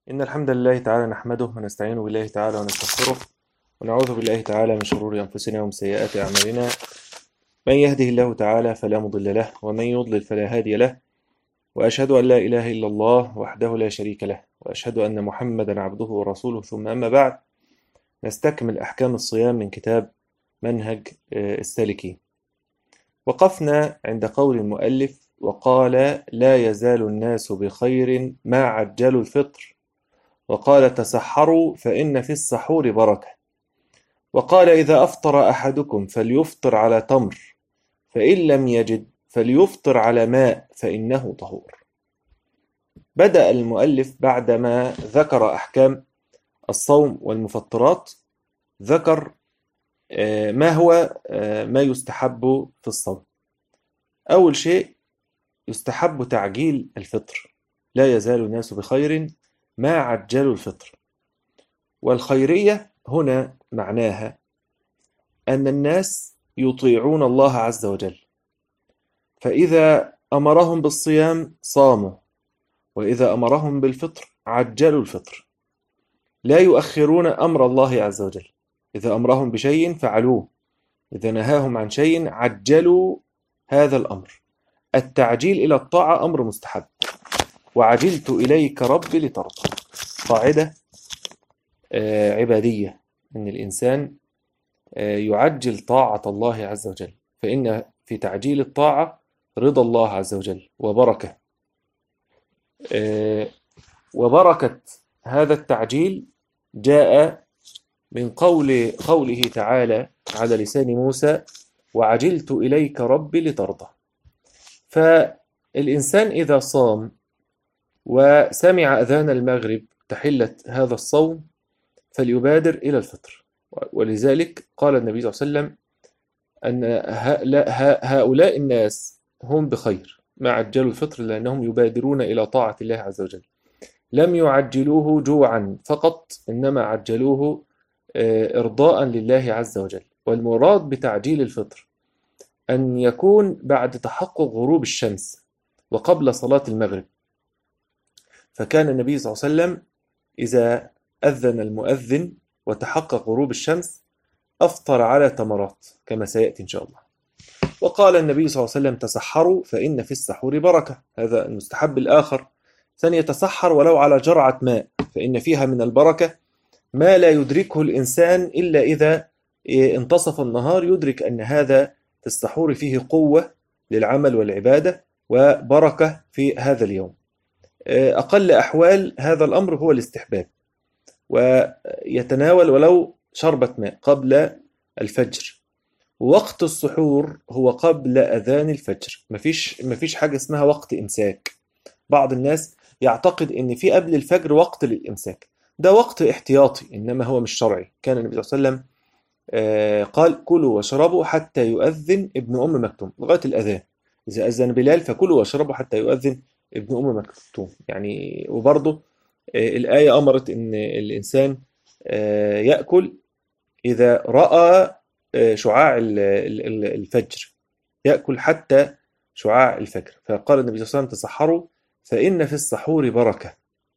إن الحمد لله تعالى نحمده ونستعين بالله تعالى ونستغفره ونعوذ بالله تعالى من شرور أنفسنا ومن سيئات أعمالنا. من يهده الله تعالى فلا مضل له ومن يضلل فلا هادي له، وأشهد أن لا إله إلا الله وحده لا شريك له، وأشهد أن محمدا عبده ورسوله. ثم أما بعد، نستكمل أحكام الصيام من كتاب منهج السالكين. وقفنا عند قول المؤلف: وقال: لا يزال الناس بخير ما عجلوا الفطر. وقال: تسحروا فإن في السحور بركة. وقال: إذا أفطر أحدكم فليفطر على تمر، فإن لم يجد فليفطر على ماء فإنه طهور. بدأ المؤلف بعدما ذكر أحكام الصوم والمفطرات، ذكر ما هو ما يستحب في الصوم. أول شيء يستحب تعجيل الفطر. لا يزال الناس بخير ما عجلوا الفطر. والخيرية هنا معناها أن الناس يطيعون الله عز وجل، فإذا أمرهم بالصيام صاموا، وإذا أمرهم بالفطر عجلوا الفطر، لا يؤخرون أمر الله عز وجل. إذا أمرهم بشيء فعلوه، إذا نهاهم عن شيء عجلوا هذا الأمر. التعجيل إلى الطاعة أمر مستحب. وعجلت إليك ربي لترضى، قاعدة عبادية، أن الإنسان يعجل طاعة الله عز وجل، فإن في تعجيل الطاعة رضا الله عز وجل وبركة. وبركة هذا التعجيل جاء من قوله تعالى على لسان موسى: وعجلت إليك ربي لترضى. فالإنسان إذا صام وسمع أذان المغرب تحلة هذا الصوم فليبادر إلى الفطر. ولذلك قال النبي صلى الله عليه وسلم أن هؤلاء الناس هم بخير ما عجلوا الفطر، لأنهم يبادرون إلى طاعة الله عز وجل. لم يعجلوه جوعا فقط، إنما عجلوه إرضاء لله عز وجل. والمراد بتعجيل الفطر أن يكون بعد تحقق غروب الشمس وقبل صلاة المغرب. فكان النبي صلى الله عليه وسلم إذا أذن المؤذن وتحقق غروب الشمس أفطر على تمرات كما سيأتي إن شاء الله. وقال النبي صلى الله عليه وسلم: تسحروا فإن في السحور بركة. هذا المستحب الآخر. ثانية: يتسحر ولو على جرعة ماء، فإن فيها من البركة ما لا يدركه الإنسان إلا إذا انتصف النهار، يدرك أن هذا في السحور فيه قوة للعمل والعبادة وبركة في هذا اليوم. أقل أحوال هذا الأمر هو الاستحباب، ويتناول ولو شربة ماء قبل الفجر. وقت السحور هو قبل أذان الفجر، مفيش حاجة اسمها وقت إمساك. بعض الناس يعتقد إن في قبل الفجر وقت للإمساك، ده وقت احتياطي إنما هو مش شرعي. كان النبي صلى الله عليه وسلم قال: كلوا واشربوا حتى يؤذن ابن أم مكتوم، لغاية الأذان. إذا أذن بلال فكلوا واشربوا حتى يؤذن ابن أم مكتوم يعني. وبرضه الآية أمرت إن الإنسان يأكل إذا رأى شعاع الفجر، يأكل حتى شعاع الفجر. فقال النبي صلى الله عليه وسلم: تسحروا فإن في السحور بركة.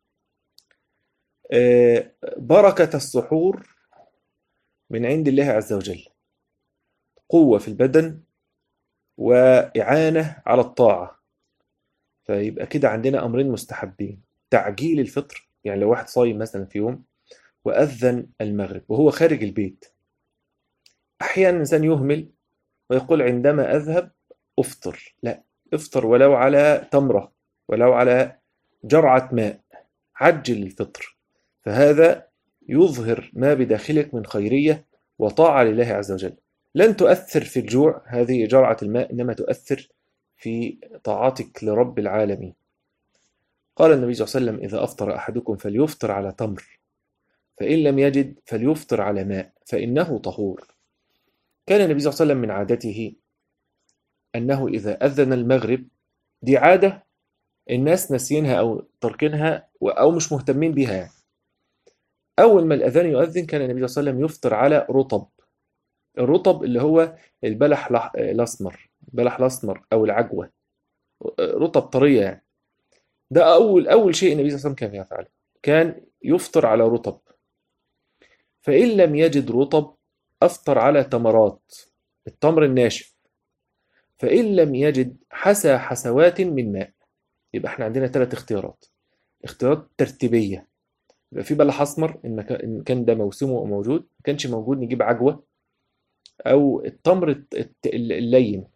بركة السحور من عند الله عز وجل، قوة في البدن وإعانة على الطاعة. فيبقى كده عندنا أمرين مستحبين: تعجيل الفطر، يعني لو واحد صايم مثلا في يوم وأذن المغرب وهو خارج البيت، أحيانا الإنسان يهمل ويقول: عندما أذهب أفطر. لا، افطر ولو على تمرة، ولو على جرعة ماء، عجل الفطر. فهذا يظهر ما بداخلك من خيرية وطاعة لله عز وجل. لن تؤثر في الجوع هذه جرعة الماء، إنما تؤثر في طاعتك لرب العالمين. قال النبي صلى الله عليه وسلم: إذا أفطر أحدكم فليفطر على تمر، فإن لم يجد فليفطر على ماء فإنه طهور. كان النبي صلى الله عليه وسلم من عادته أنه إذا أذن المغرب، دي عادة الناس ناسينها أو تركينها أو مش مهتمين بها يعني. أول ما الأذان يؤذن كان النبي صلى الله عليه وسلم يفطر على رطب. الرطب اللي هو البلح الأسمر، البلح الأسمر أو العجوة، رطب طرية يعني. ده أول شيء النبي صلى الله عليه وسلم كان يفعله. كان يفطر على رطب، فإن لم يجد رطب أفطر على تمرات، التمر الناشف، فإن لم يجد حسى حسوات من ماء. يبقى احنا عندنا 3 اختيارات، اختيارات ترتيبية. يبقى في بلح أسمر إن كان ده موسمه أو موجود، ما كانش موجود نجيب عجوة أو التمر اللين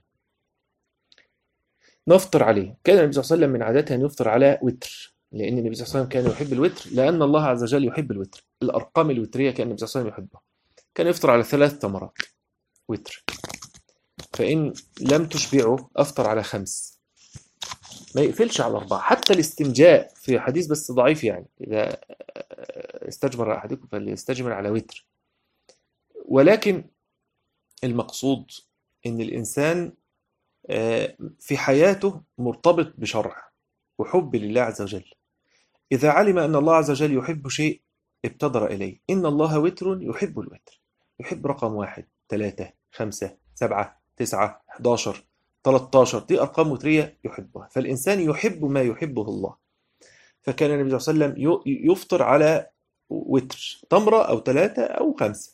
نفطر عليه. كان النبي صلى الله عليه وسلم من عادته أن يفطر على وتر، لأن النبي صلى الله عليه وسلم كان يحب الوتر، لأن الله عز وجل يحب الوتر. الأرقام الوترية كان النبي صلى الله عليه وسلم يحبها. كان يفطر على 3 تمرات وتر، فإن لم تشبعه أفطر على 5، ما يقفلش على 4. حتى الاستنجاء في حديث بس ضعيف، يعني إذا استجمر أحدكم فليستجمر على وتر. ولكن المقصود إن الإنسان في حياته مرتبط بشرع وحب لله عز وجل. إذا علم أن الله عز وجل يحب شيء ابتدر إليه. إن الله وتر يحب الوتر، يحب رقم 1 3 5 7 9 11 13، دي أرقام وترية يحبها. فالإنسان يحب ما يحبه الله. فكان النبي صلى الله عليه وسلم يفطر على وتر، تمرة أو 3 أو 5.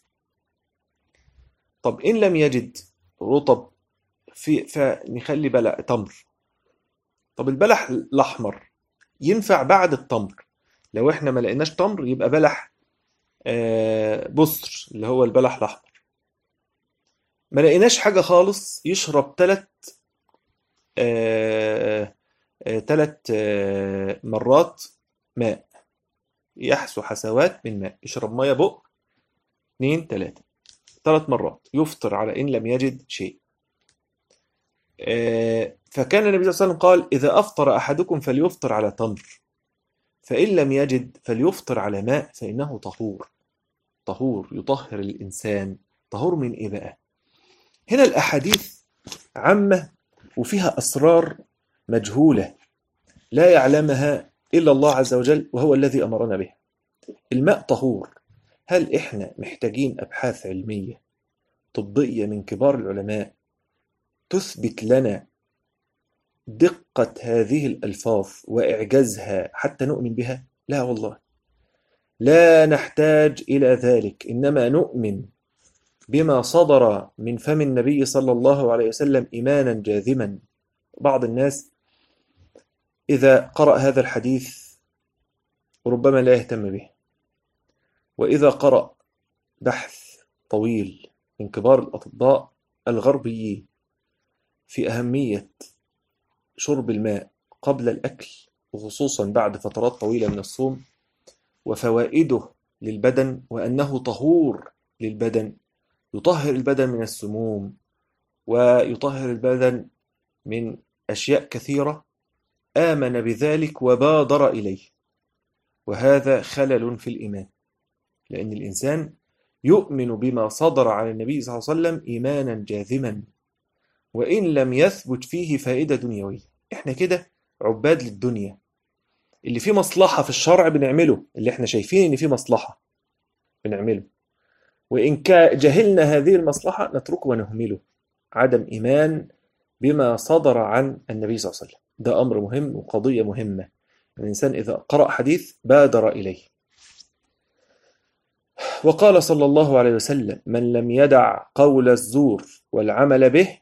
طب إن لم يجد رطب فنخلي بلح تمر. طب البلح الأحمر ينفع بعد التمر. لو احنا ما لقيناش تمر يبقى بلح بصر اللي هو البلح الأحمر. ما لقيناش حاجة خالص، يشرب 3 مرات ماء، يحسو حسوات من ماء، يشرب مية بق 2 3 مرات، يفطر على إن لم يجد شيء. فكان النبي صلى الله عليه وسلم قال: إذا أفطر أحدكم فليفطر على تمر، فإن لم يجد فليفطر على ماء، فإنه طهور. طهور يطهر الإنسان. طهور من إيه بقى؟ هنا الأحاديث عامة وفيها أسرار مجهولة لا يعلمها إلا الله عز وجل، وهو الذي أمرنا بها. الماء طهور. هل إحنا محتاجين أبحاث علمية طبية من كبار العلماء تثبت لنا دقة هذه الألفاظ وإعجازها حتى نؤمن بها؟ لا والله، لا نحتاج إلى ذلك. إنما نؤمن بما صدر من فم النبي صلى الله عليه وسلم إيمانا جاذما. بعض الناس إذا قرأ هذا الحديث ربما لا يهتم به، وإذا قرأ بحث طويل من كبار الأطباء الغربيين في أهمية شرب الماء قبل الأكل، وخصوصا بعد فترات طويلة من الصوم، وفوائده للبدن، وأنه طهور للبدن، يطهر البدن من السموم ويطهر البدن من أشياء كثيرة، آمن بذلك وبادر إليه. وهذا خلل في الإيمان، لأن الإنسان يؤمن بما صدر عن النبي صلى الله عليه وسلم إيمانا جاذما، وإن لم يثبت فيه فائدة دنيوية. إحنا كده عباد للدنيا، اللي فيه مصلحة في الشرع بنعمله، اللي إحنا شايفين إن فيه مصلحة بنعمله، وإن جهلنا هذه المصلحة نتركه ونهمله. عدم إيمان بما صدر عن النبي صلى الله عليه وسلم، ده أمر مهم وقضية مهمة. الإنسان إذا قرأ حديث بادر إليه. وقال صلى الله عليه وسلم: من لم يدع قول الزور والعمل به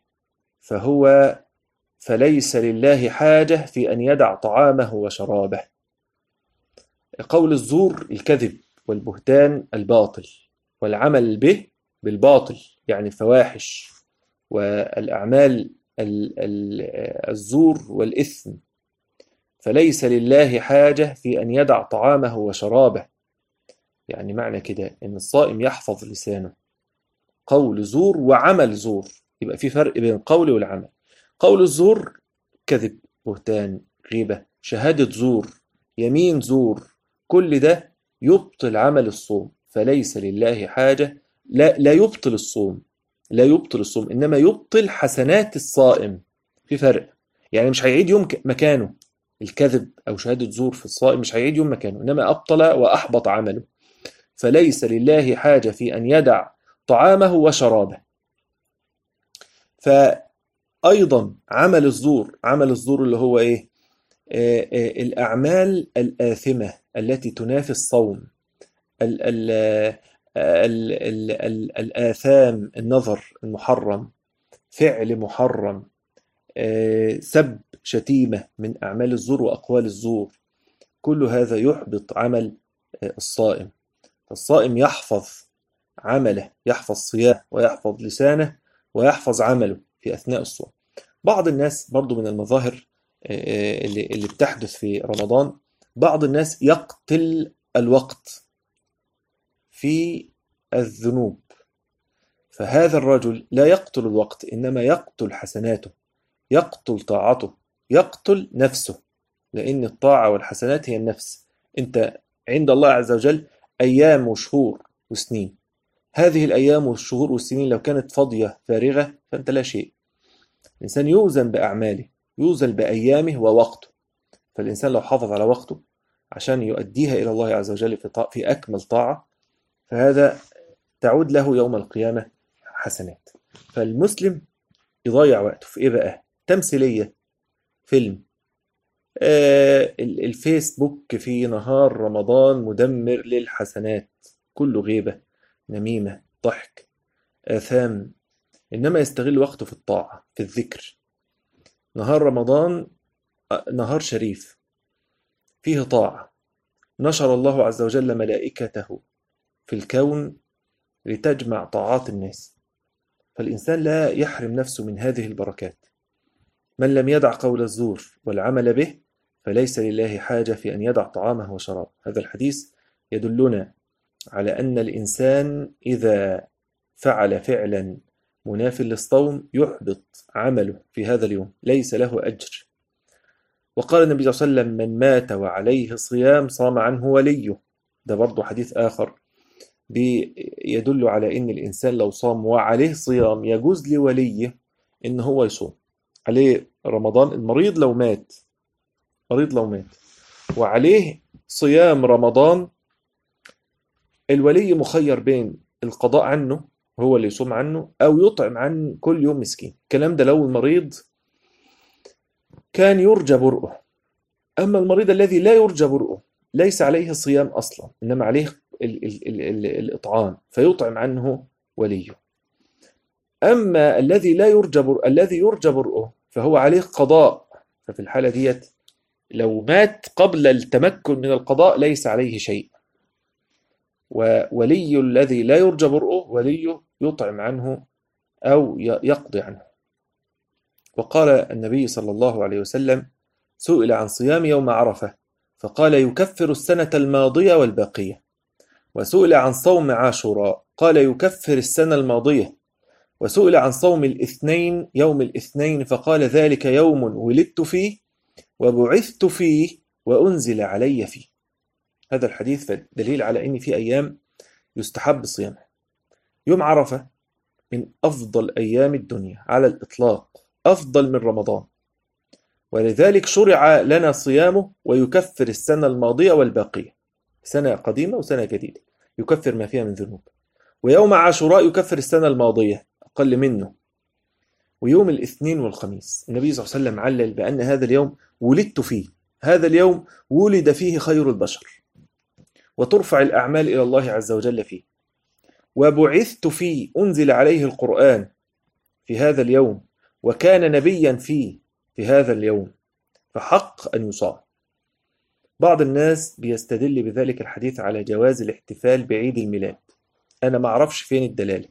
فليس لله حاجة في أن يدع طعامه وشرابه. قول الزور الكذب والبهتان الباطل، والعمل به بالباطل يعني الفواحش والأعمال الزور والإثم. فليس لله حاجة في أن يدع طعامه وشرابه، يعني معنى كده إن الصائم يحفظ لسانه. قول زور وعمل زور، يبقى في فرق بين القول والعمل. قول الزور كذب، بهتان، غيبة، شهادة زور، يمين زور، كل ده يبطل عمل الصوم. فليس لله حاجة، لا يبطل الصوم، لا يبطل الصوم، إنما يبطل حسنات الصائم. في فرق، يعني مش هيعيد يوم مكانه. الكذب أو شهادة زور في الصائم مش هيعيد يوم مكانه، إنما أبطل وأحبط عمله. فليس لله حاجة في أن يدع طعامه وشرابه. فأيضا عمل الزور اللي هو إيه؟ الأعمال الآثمة التي تنافي الصوم، ال ال الآثام، النظر المحرم، فعل محرم، سب، شتيمة من أعمال الزور وأقوال الزور، كل هذا يحبط عمل الصائم. فالصائم يحفظ عمله، يحفظ صيامه ويحفظ لسانه ويحفظ عمله في أثناء الصوم. بعض الناس برضو من المظاهر اللي بتحدث في رمضان، بعض الناس يقتل الوقت في الذنوب. فهذا الرجل لا يقتل الوقت، إنما يقتل حسناته، يقتل طاعته، يقتل نفسه، لأن الطاعة والحسنات هي النفس. أنت عند الله عز وجل أيام وشهور وسنين، هذه الأيام والشهور والسنين لو كانت فاضية فارغة فأنت لا شيء. الإنسان يوزن بأعماله، يوزن بأيامه ووقته. فالإنسان لو حافظ على وقته عشان يؤديها إلى الله عز وجل في أكمل طاعة، فهذا تعود له يوم القيامة حسنات. فالمسلم يضيع وقته في إيه بقى؟ تمثيلية، فيلم، الفيسبوك في نهار رمضان مدمر للحسنات، كله غيبة، نميمة، ضحك، آثام. إنما يستغل وقته في الطاعة، في الذكر. نهار رمضان نهار شريف فيه طاعة، نشر الله عز وجل ملائكته في الكون لتجمع طاعات الناس، فالإنسان لا يحرم نفسه من هذه البركات. من لم يدع قول الزور والعمل به فليس لله حاجة في أن يدع طعامه وشرابه. هذا الحديث يدلنا على أن الإنسان إذا فعل فعلا مناف للصوم يحبط عمله في هذا اليوم، ليس له أجر. وقال النبي صلى الله عليه وسلم: من مات وعليه صيام صام عنه وليه. ده برضو حديث آخر يدل على أن الإنسان لو صام وعليه صيام يجوز لوليه إن هو يصوم عليه رمضان. المريض لو مات، مريض لو مات وعليه صيام رمضان، الولي مخير بين القضاء عنه، هو اللي يصوم عنه، أو يطعم عن كل يوم مسكين. الكلام ده لو المريض كان يرجى برؤه. أما المريض الذي لا يرجى برؤه ليس عليه صيام أصلا، إنما عليه الإطعام، فيطعم عنه وليه. أما الذي لا يرجى برؤه، الذي يرجى برؤه فهو عليه قضاء، ففي الحالة ديت لو مات قبل التمكن من القضاء ليس عليه شيء. وولي الذي لا يرجى برؤه وليه يطعم عنه أو يقضي عنه. وقال النبي صلى الله عليه وسلم: سئل عن صيام يوم عرفة فقال: يكفر السنة الماضية والباقية. وسئل عن صوم عاشوراء قال: يكفر السنة الماضية. وسئل عن صوم الاثنين يوم الاثنين فقال: ذلك يوم ولدت فيه وبعثت فيه وأنزل علي فيه. هذا الحديث دليل على أن في أيام يستحب صيامها. يوم عرفة من أفضل أيام الدنيا على الإطلاق، أفضل من رمضان، ولذلك شرع لنا صيامه ويكفر السنة الماضية والباقية، سنة قديمة وسنة جديدة، يكفر ما فيها من ذنوب. ويوم عاشوراء يكفر السنة الماضية أقل منه. ويوم الاثنين والخميس النبي صلى الله عليه وسلم علل بأن هذا اليوم ولدت فيه، هذا اليوم ولد فيه خير البشر، وترفع الأعمال إلى الله عز وجل فيه. وبعثت فيه، أنزل عليه القرآن في هذا اليوم، وكان نبيا فيه في هذا اليوم، فحق أن يصام. بعض الناس بيستدل بذلك الحديث على جواز الاحتفال بعيد الميلاد. أنا ما أعرفش فين الدلالة،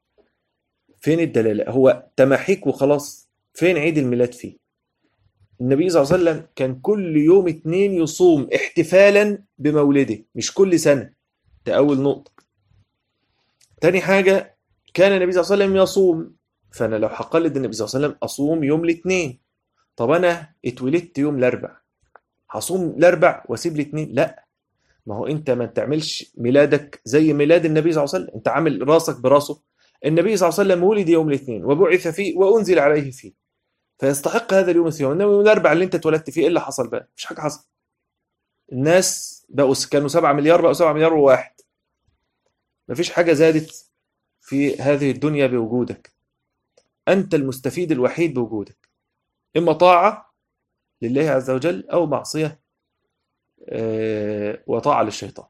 فين الدلالة؟ هو تماحيك وخلاص، فين عيد الميلاد فيه؟ النبي صلى الله عليه وسلم كان كل يوم اثنين يصوم احتفالا بمولده، مش كل سنة. ده أول نقطة. تاني حاجة، كان النبي صلى الله عليه وسلم يصوم، فأنا لو هقلد النبي صلى الله عليه وسلم أصوم يوم الاثنين. طب أنا اتولدت يوم الأربع، هصوم الأربع وأسيب الاثنين؟ لا، ما هو أنت ما تعملش ميلادك زي ميلاد النبي صلى الله عليه وسلم، أنت عامل راسك براسه. النبي صلى الله عليه وسلم ولد يوم الاثنين وبعث فيه وأنزل عليه فيه، فيستحق هذا اليوم الثاني. إنما يوم الأربع اللي أنت اتولدت فيه إيه اللي حصل بقى؟ مفيش حاجة حصل. الناس بقوا كانوا 7 مليار بقوا 7 مليار وواحد. مفيش حاجة زادت في هذه الدنيا بوجودك. أنت المستفيد الوحيد بوجودك، إما طاعة لله عز وجل أو معصية وطاعة للشيطان.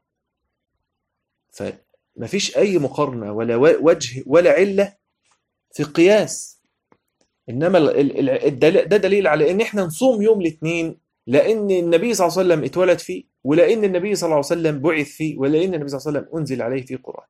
فمفيش أي مقارنة ولا وجه ولا علة في قياس. إنما ده دليل على إن إحنا نصوم يوم الاثنين، لأن النبي صلى الله عليه وسلم اتولد فيه، ولأن النبي صلى الله عليه وسلم بعث فيه، ولأن النبي صلى الله عليه وسلم أنزل عليه فيه قرآن.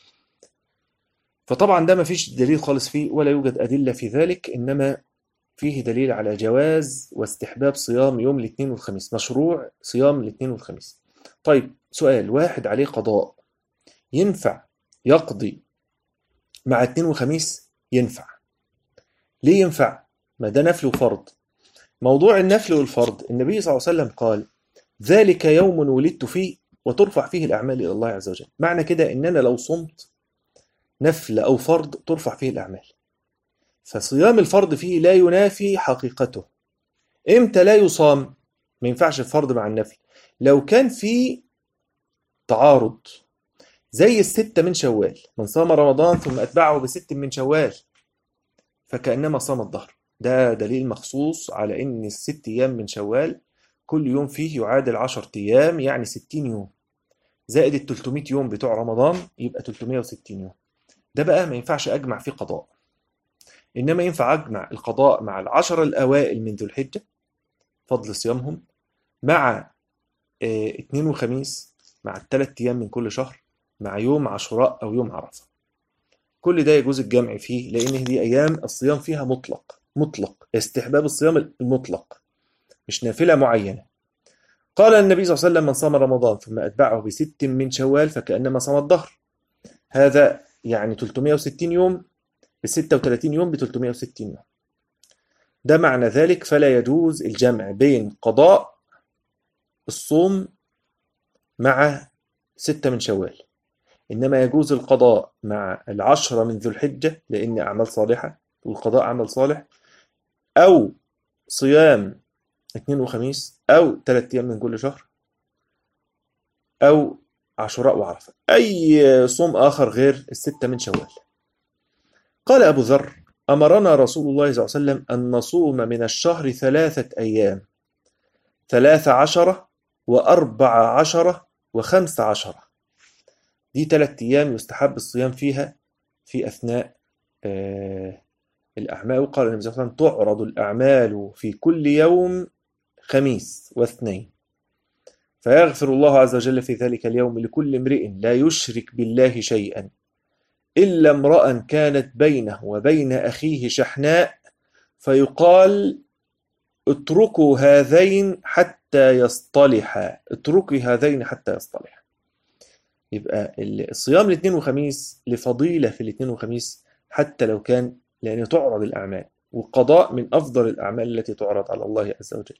فطبعا ده مفيش دليل خالص فيه، ولا يوجد أدلة في ذلك، إنما فيه دليل على جواز واستحباب صيام يوم الاثنين والخميس، مشروع صيام الاثنين والخميس. طيب سؤال، واحد عليه قضاء ينفع يقضي مع اثنين وخميس؟ ينفع. ليه ينفع؟ ما ده نفل وفرض. موضوع النفل والفرض النبي صلى الله عليه وسلم قال ذلك يوم ولدت فيه وترفع فيه الأعمال إلى الله عز وجل. معنى كده إن أنا لو صمت نفل أو فرض ترفع فيه الأعمال، فصيام الفرض فيه لا ينافي حقيقته. إمتى لا يصام؟ ما ينفعش الفرض مع النفل لو كان في تعارض، زي الستة من شوال، من صام رمضان ثم أتبعه بست من شوال فكأنما صام الدهر. ده دليل مخصوص على إن الست أيام من شوال كل يوم فيه يعادل 10 أيام، يعني 60 يوم، زائد ال 300 يوم بتوع رمضان يبقى 360 يوم. ده بقى ما ينفعش أجمع فيه قضاء، إنما ينفع أجمع القضاء مع العشر الأوائل من ذو الحجة، فضل صيامهم، مع اثنين وخميس، مع الثلاث أيام من كل شهر، مع يوم عاشوراء أو يوم عرفة. كل ده يجوز الجمع فيه، لأن دي أيام الصيام فيها مطلق استحباب الصيام المطلق، مش نافلة معينة. قال النبي صلى الله عليه وسلم من صام رمضان ثم أتبعه بست من شوال فكأنما صام الدهر. هذا يعني 360 يوم ب 36 يوم ب 360 يوم. ده معنى ذلك فلا يجوز الجمع بين قضاء الصوم مع 6 من شوال، إنما يجوز القضاء مع العشرة من ذو الحجة لأن أعمال صالحة والقضاء عمل صالح، أو صيام اثنين وخميس، أو 3 أيام من كل شهر، أو عاشوراء وعرفة، أي صوم آخر غير الستة من شوال. قال أبو ذر أمرنا رسول الله صلى الله عليه وسلم أن نصوم من الشهر 3 أيام، 13 و14 و15. دي 3 أيام يستحب الصيام فيها في أثناء الأعمال. قال النبي صلى الله عليه وسلم تعرض الأعمال في كل يوم خميس واثنين، فيغفر الله عز وجل في ذلك اليوم لكل امرئ لا يشرك بالله شيئا إلا امرأ كانت بينه وبين أخيه شحناء، فيقال اتركوا هذين حتى يصطلحا، اتركي هذين حتى يصطلحا. يبقى الصيام الاثنين وخميس لفضيلة في الاثنين وخميس حتى لو كان، لأن تعرض الأعمال، والقضاء من أفضل الأعمال التي تعرض على الله عز وجل.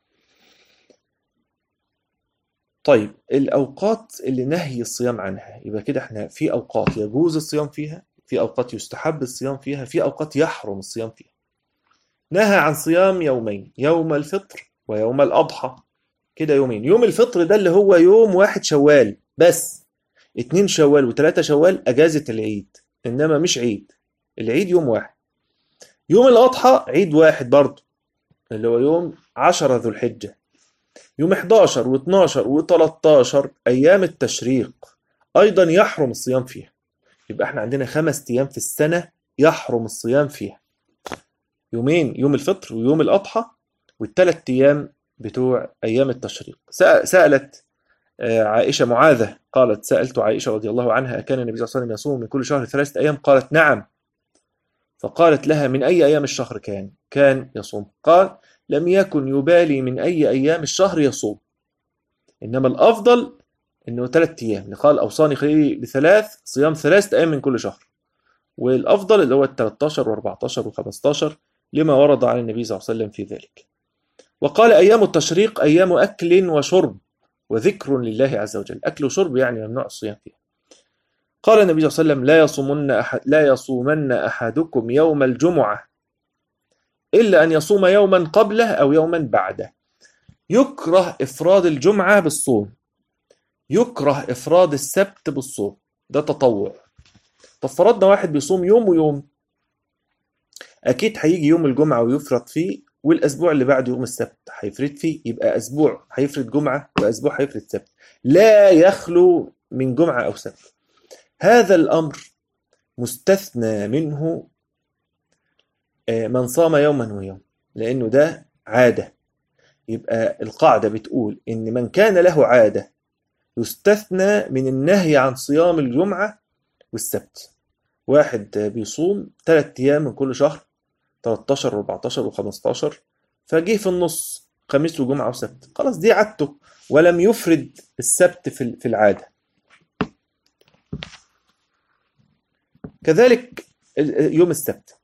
طيب الأوقات اللي نهي الصيام عنها، يبقى كده احنا في أوقات يجوز الصيام فيها، في أوقات يستحب الصيام فيها، في أوقات يحرم الصيام فيها. نهى عن صيام يومين، يوم الفطر ويوم الأضحى، كده يومين. يوم الفطر ده اللي هو يوم 1 شوال بس، 2 شوال و3 شوال أجازة العيد، إنما مش عيد، العيد يوم 1. يوم الأضحى عيد واحد برضه، اللي هو يوم 10 ذو الحجة. يوم 11 و12 و13 أيام التشريق أيضا يحرم الصيام فيها. يبقى احنا عندنا 5 أيام في السنة يحرم الصيام فيها، يومين، يوم الفطر ويوم الأضحى، وال3 أيام بتوع أيام التشريق. سألت عائشة معاذة قالت سألت عائشة رضي الله عنها أكان النبي صلى الله عليه وسلم يصوم من كل شهر 3 أيام؟ قالت نعم. فقالت لها من أي أيام الشهر كان يصوم؟ قال لم يكن يبالي من أي أيام الشهر يصوم، إنما الأفضل إنه 3 أيام. قال أوصاني خليلي بثلاث، صيام 3 أيام من كل شهر، والأفضل اللي هو 13 و14 و15 لما ورد عن النبي صلى الله عليه وسلم في ذلك. وقال أيام التشريق أيام أكل وشرب وذكر لله عز وجل، أكل وشرب يعني ممنوع الصيام فيها. قال النبي صلى الله عليه وسلم لا يصومن أحدكم يوم الجمعة إلا أن يصوم يوما قبله أو يوما بعده. يكره إفراد الجمعة بالصوم، يكره إفراد السبت بالصوم، ده تطوع. طب فرضنا واحد بيصوم يوم ويوم، أكيد هيجي يوم الجمعة ويفرط فيه والأسبوع اللي بعده يوم السبت هيفرد فيه، يبقى أسبوع هيفرد جمعة وأسبوع هيفرد سبت، لا يخلو من جمعة أو سبت. هذا الأمر مستثنى منه من صام يوما ويوم، لأنه ده عادة. يبقى القاعدة بتقول إن من كان له عادة يستثنى من النهي عن صيام الجمعة والسبت. واحد بيصوم 3 أيام من كل شهر، 13 و14 و15، فجه في النص خميس وجمعة وسبت، خلاص دي عادته، ولم يفرد السبت في العادة. كذلك يوم السبت،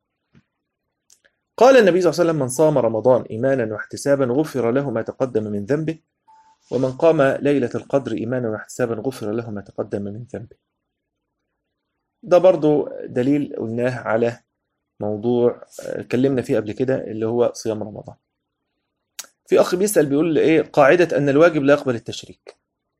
قال النبي صلى الله عليه وسلم: من صام رمضان إيمانا واحتسابا غفر له ما تقدم من ذنبه، ومن قام ليلة القدر إيمانا واحتسابا غفر له ما تقدم من ذنبه. ده برضو دليل قلناه على موضوع اتكلمنا فيه قبل كده، اللي هو صيام رمضان. في أخ بيسأل بيقول إيه قاعدة أن الواجب لا يقبل التشريك.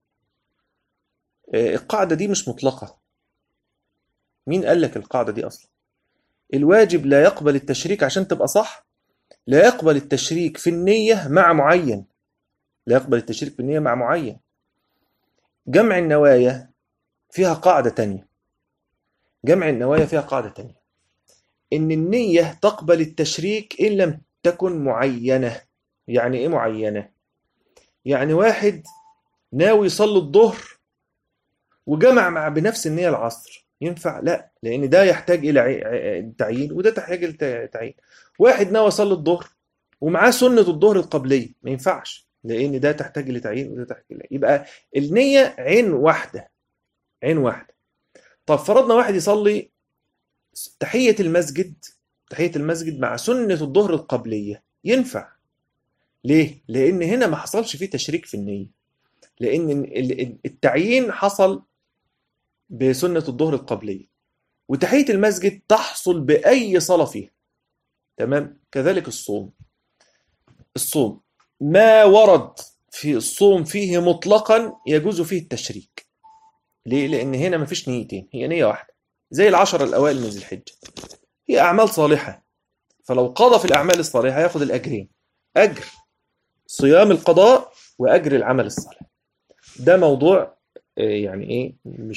القاعدة دي مش مطلقة. مين قال لك القاعدة دي أصلا؟ الواجب لا يقبل التشريك عشان تبقى صح، لا يقبل التشريك في النية مع معين، لا يقبل التشريك في النية مع معين. جمع النوايا فيها قاعدة تانية، جمع النوايا فيها قاعدة تانية، إن النية تقبل التشريك إن لم تكن معينة. يعني إيه معينة؟ يعني واحد ناوي يصلي الظهر وجمع مع بنفس النية العصر، ينفع؟ لا، لأن ده يحتاج إلى تعيين وده تحتاج إلى تعيين. واحد ناوي يصلي الظهر ومعاه سنة الظهر القبلية، ما ينفعش، لأن ده تحتاج لتعيين وده تحتاج إلى. يبقى النية عين واحدة، عين واحدة. طب فرضنا واحد يصلي تحية المسجد، تحية المسجد مع سنة الظهر القبلية، ينفع. ليه؟ لأن هنا ما حصلش فيه تشريك في النية، لأن التعيين حصل بسنة الظهر القبلية، وتحية المسجد تحصل بأي صلاة فيها. تمام؟ كذلك الصوم. الصوم ما ورد في الصوم فيه مطلقا يجوز فيه التشريك. ليه؟ لأن هنا ما فيش نيتين، هي نية واحدة، زي العشر الأوائل من ذي الحجة، هي أعمال صالحة، فلو قضى في الأعمال الصالحة ياخد الأجرين، أجر صيام القضاء وأجر العمل الصالح. ده موضوع يعني إيه،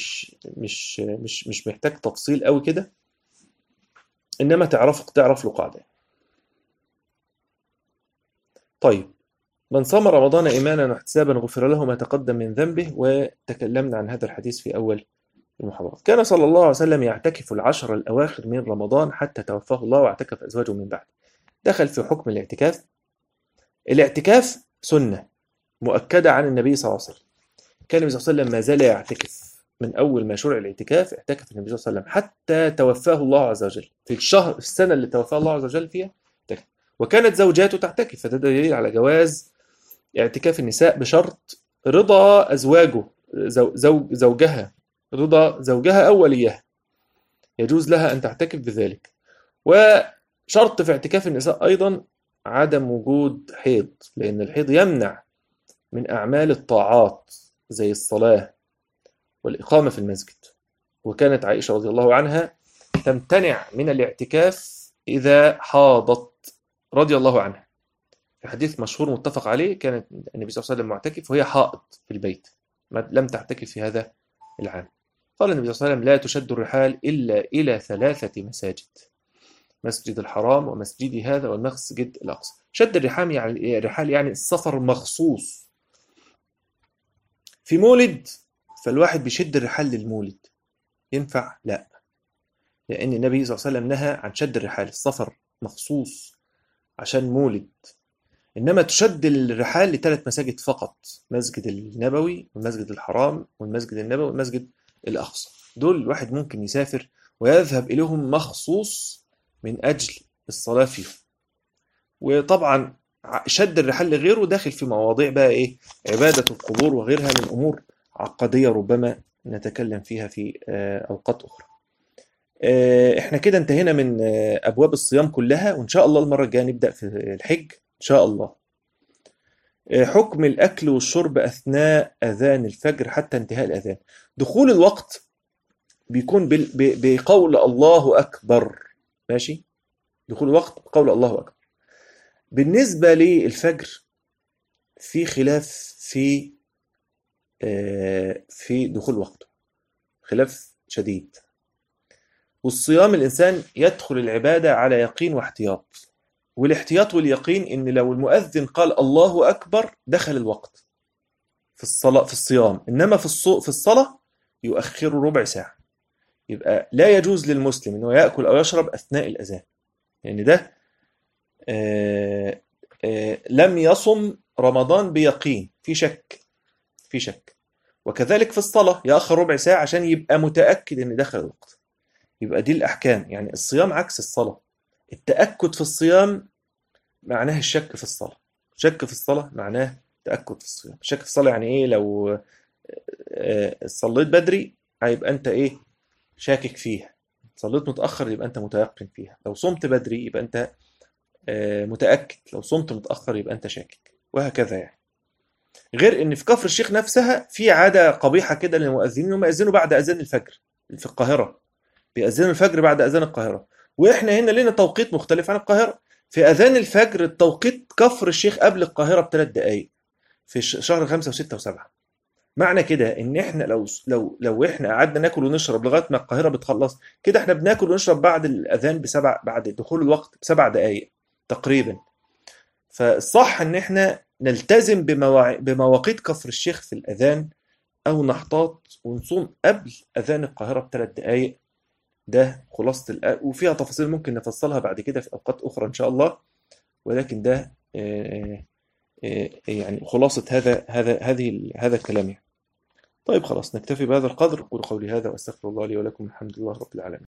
مش محتاج تفصيل قوي كده، إنما تعرف له قاعدة. طيب، من صام رمضان إيمانا واحتسابا غفر له ما تقدم من ذنبه، وتكلمنا عن هذا الحديث في أول المحاضرات. كان صلى الله عليه وسلم يعتكف العشر الأواخر من رمضان حتى توفاه الله، واعتكف أزواجه من بعد. دخل في حكم الاعتكاف. الاعتكاف سنة مؤكدة عن النبي صلى الله عليه وسلم. كان النبي صلى الله عليه وسلم ما زال يعتكف من أول ما شرع الاعتكاف، اعتكف النبي صلى الله عليه وسلم حتى توفاه الله عز وجل. في السنة اللي توفاه الله عز وجل فيها اعتكف، وكانت زوجاته تعتكف، فده دليل على جواز اعتكاف النساء بشرط رضا أزواجه، زوجها، رضا زوجها أو وليها، يجوز لها أن تعتكف بذلك. وشرط في اعتكاف النساء أيضا عدم وجود حيض، لأن الحيض يمنع من أعمال الطاعات زي الصلاة والإقامة في المسجد. وكانت عائشة رضي الله عنها تمتنع من الاعتكاف إذا حاضت رضي الله عنها. في حديث مشهور متفق عليه، كانت النبي صلى الله عليه وسلم معتكف وهي حائض في البيت، لم تعتكف في هذا العام. قال النبي صلى الله عليه وسلم: لا تشد الرحال إلا إلى 3 مساجد، مسجد الحرام ومسجدي هذا والمسجد الأقصى. شد الرحال يعني السفر مخصوص. في مولد فالواحد بيشد الرحال للمولد، ينفع؟ لا، لأن النبي صلى الله عليه وسلم نهى عن شد الرحال، السفر مخصوص عشان مولد. إنما تشد الرحال ل3 مساجد فقط، مسجد النبوي والمسجد الحرام والمسجد النبوي والمسجد الأقصى. دول الواحد ممكن يسافر ويذهب إليهم مخصوص من أجل الصلاة فيهم. وطبعا شد الرحال لغيره داخل في مواضيع بقى إيه، عبادة القبور وغيرها من أمور عقدية ربما نتكلم فيها في أوقات أخرى. إحنا كده انتهينا من أبواب الصيام كلها، وإن شاء الله المرة الجاية نبدأ في الحج إن شاء الله. حكم الأكل والشرب أثناء أذان الفجر حتى انتهاء الأذان. دخول الوقت بيكون بقول الله أكبر، ماشي؟ دخول الوقت بقول الله أكبر. بالنسبة للفجر في خلاف في دخول وقته، خلاف شديد. والصيام الإنسان يدخل العبادة على يقين واحتياط، والاحتياط واليقين إن لو المؤذن قال الله أكبر دخل الوقت في الصلاة في الصيام، إنما في الصلاة يؤخر ربع ساعة. يبقى لا يجوز للمسلم إنه يأكل أو يشرب أثناء الأذان، لأن يعني ده لم يصم رمضان بيقين، في شك. وكذلك في الصلاة يأخر ربع ساعة عشان يبقى متأكد إن دخل الوقت. يبقى دي الأحكام. يعني الصيام عكس الصلاة. التأكد في الصيام معناه الشك في الصلاة، شك في الصلاة معناه تأكد في الصيام. الشك في الصلاة يعني إيه؟ لو صليت بدري هيبقى أنت إيه؟ شاكك فيها. صليت متأخر يبقى أنت متيقن فيها. لو صمت بدري يبقى أنت متأكد. لو صمت متأخر يبقى أنت شاكك، وهكذا يعني. غير ان في كفر الشيخ نفسها في عادة قبيحة كده للمؤذنين انهم يأذنوا بعد أذان الفجر. في القاهرة بيأذنوا الفجر بعد أذان القاهرة، واحنا هنا لنا توقيت مختلف عن القاهرة. في أذان الفجر التوقيت كفر الشيخ قبل القاهرة ب3 دقايق في شهر 5 و6 و7. معنى كده ان احنا لو احنا قعدنا ناكل ونشرب لغايه ما القاهره بتخلص كده، احنا بناكل ونشرب بعد الاذان بعد دخول الوقت ب7 دقائق تقريبا. فالصح ان احنا نلتزم بمواقيت كفر الشيخ في الأذان، أو نحتاط ونصوم قبل أذان القاهرة ب3 دقايق. ده خلاصة وفيها تفاصيل ممكن نفصلها بعد كده في أوقات أخرى إن شاء الله، ولكن ده يعني خلاصة هذا الكلام يعني. طيب خلاص نكتفي بهذا القدر. أقول قولي هذا وأستغفر الله لي ولكم. الحمد لله رب العالمين.